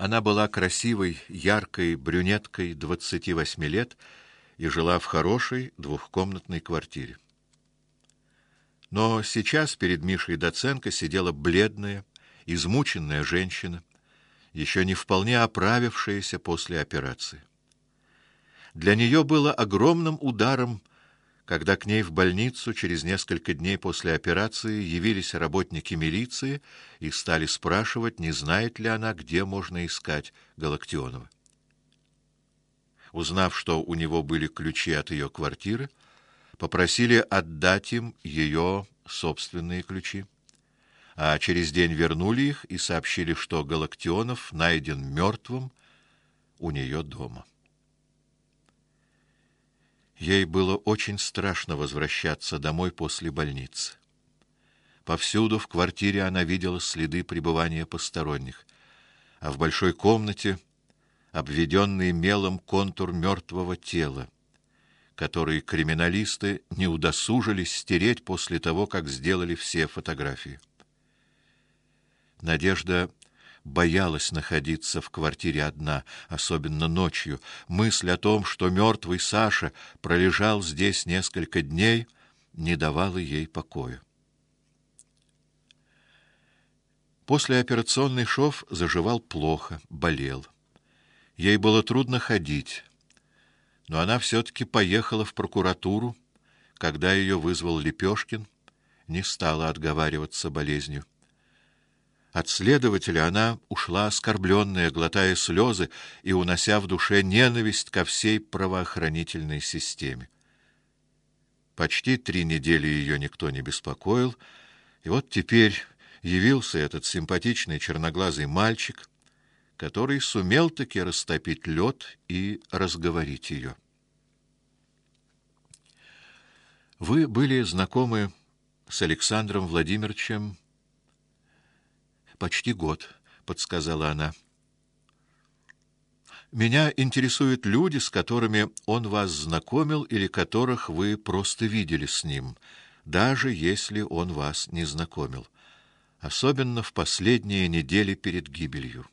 Она была красивой, яркой брюнеткой 28 лет и жила в хорошей двухкомнатной квартире. Но сейчас перед Мишей Доценко сидела бледная, измученная женщина, еще не вполне оправившаяся после операции. Для нее было огромным ударом, когда к ней в больницу через несколько дней после операции явились работники милиции и стали спрашивать, не знает ли она, где можно искать Галактионова. Узнав, что у него были ключи от ее квартиры, попросили отдать им ее собственные ключи, а через день вернули их и сообщили, что Галактионов найден мертвым у нее дома. Ей было очень страшно возвращаться домой после больницы. Повсюду в квартире она видела следы пребывания посторонних, а в большой комнате обведенный мелом контур мертвого тела, который криминалисты не удосужились стереть после того, как сделали все фотографии. Надежда боялась находиться в квартире одна, особенно ночью. Мысль о том, что мертвый Саша пролежал здесь несколько дней, не давала ей покоя. Послеоперационный шов заживал плохо, болел. Ей было трудно ходить, но она все-таки поехала в прокуратуру, когда ее вызвал Лепешкин, не стала отговариваться болезнью. От следователя она ушла оскорбленная, глотая слезы и унося в душе ненависть ко всей правоохранительной системе. Почти 3 недели ее никто не беспокоил, и вот теперь явился этот симпатичный черноглазый мальчик, который сумел таки растопить лед и разговорить ее. Вы были знакомы с Александром Владимировичем почти год, подсказала она. Меня интересуют люди, с которыми он вас знакомил или которых вы просто видели с ним, даже если он вас не знакомил, особенно в последние недели перед гибелью.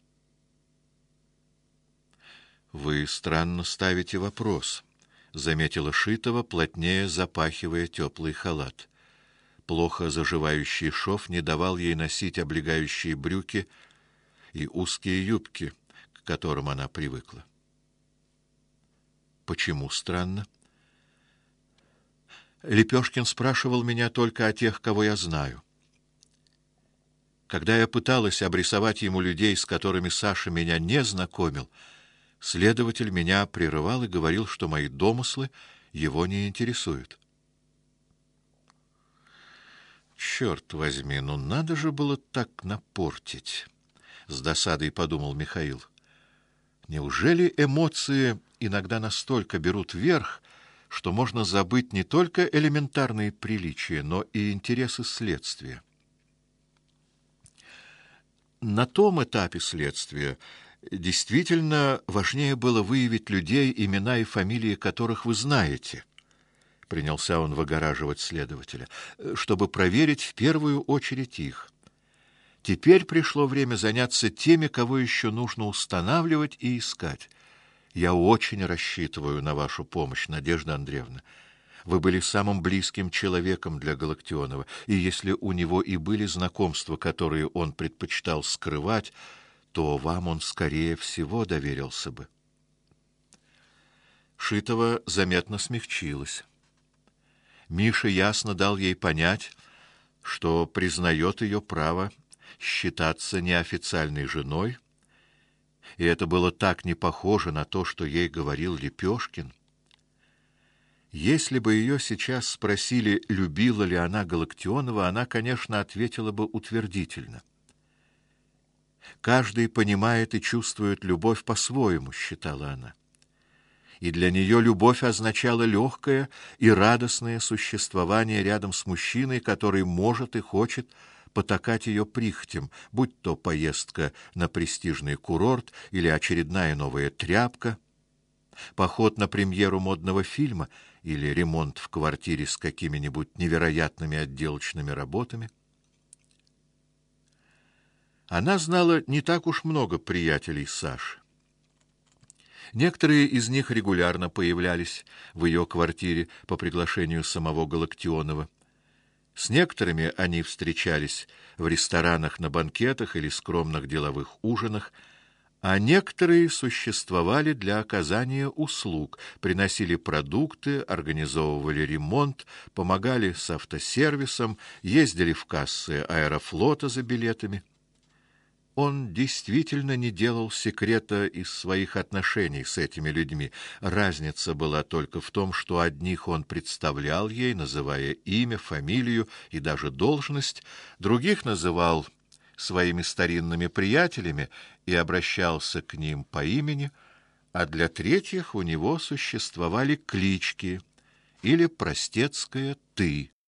Вы странно ставите вопрос, заметила Шитова, плотнее запахивая теплый халат. Плохо заживающий шов не давал ей носить облегающие брюки и узкие юбки, к которым она привыкла. Почему странно? Лепешкин спрашивал меня только о тех, кого я знаю. Когда я пыталась обрисовать ему людей, с которыми Саша меня не знакомил, следователь меня прерывал и говорил, что мои домыслы его не интересуют. Черт возьми, ну надо же было так напортить, с досадой подумал Михаил. Неужели эмоции иногда настолько берут верх, что можно забыть не только элементарные приличия, но и интересы следствия? На том этапе следствия действительно важнее было выявить людей, имена и фамилии которых вы знаете. Принялся он выгораживать следователя, чтобы проверить в первую очередь их. Теперь пришло время заняться теми, кого еще нужно устанавливать и искать. Я очень рассчитываю на вашу помощь, Надежда Андреевна. Вы были самым близким человеком для Галактионова, и если у него и были знакомства, которые он предпочитал скрывать, то вам он скорее всего доверился бы. Шитова заметно смягчилась. Миша ясно дал ей понять, что признает ее право считаться неофициальной женой, и это было так не похоже на то, что ей говорил Лепешкин. Если бы ее сейчас спросили, любила ли она Галактионова, она, конечно, ответила бы утвердительно. Каждый понимает и чувствует любовь по-своему, считала она. И для нее любовь означала легкое и радостное существование рядом с мужчиной, который может и хочет потакать ее прихотям, будь то поездка на престижный курорт или очередная новая тряпка, поход на премьеру модного фильма или ремонт в квартире с какими-нибудь невероятными отделочными работами. Она знала не так уж много приятелей Саши. Некоторые из них регулярно появлялись в ее квартире по приглашению самого Галактионова. С некоторыми они встречались в ресторанах, на банкетах или скромных деловых ужинах, а некоторые существовали для оказания услуг, приносили продукты, организовывали ремонт, помогали с автосервисом, ездили в кассы Аэрофлота за билетами. Он действительно не делал секрета из своих отношений с этими людьми. Разница была только в том, что одних он представлял ей, называя имя, фамилию и даже должность, других называл своими старинными приятелями и обращался к ним по имени, а для третьих у него существовали клички или простецкое «ты».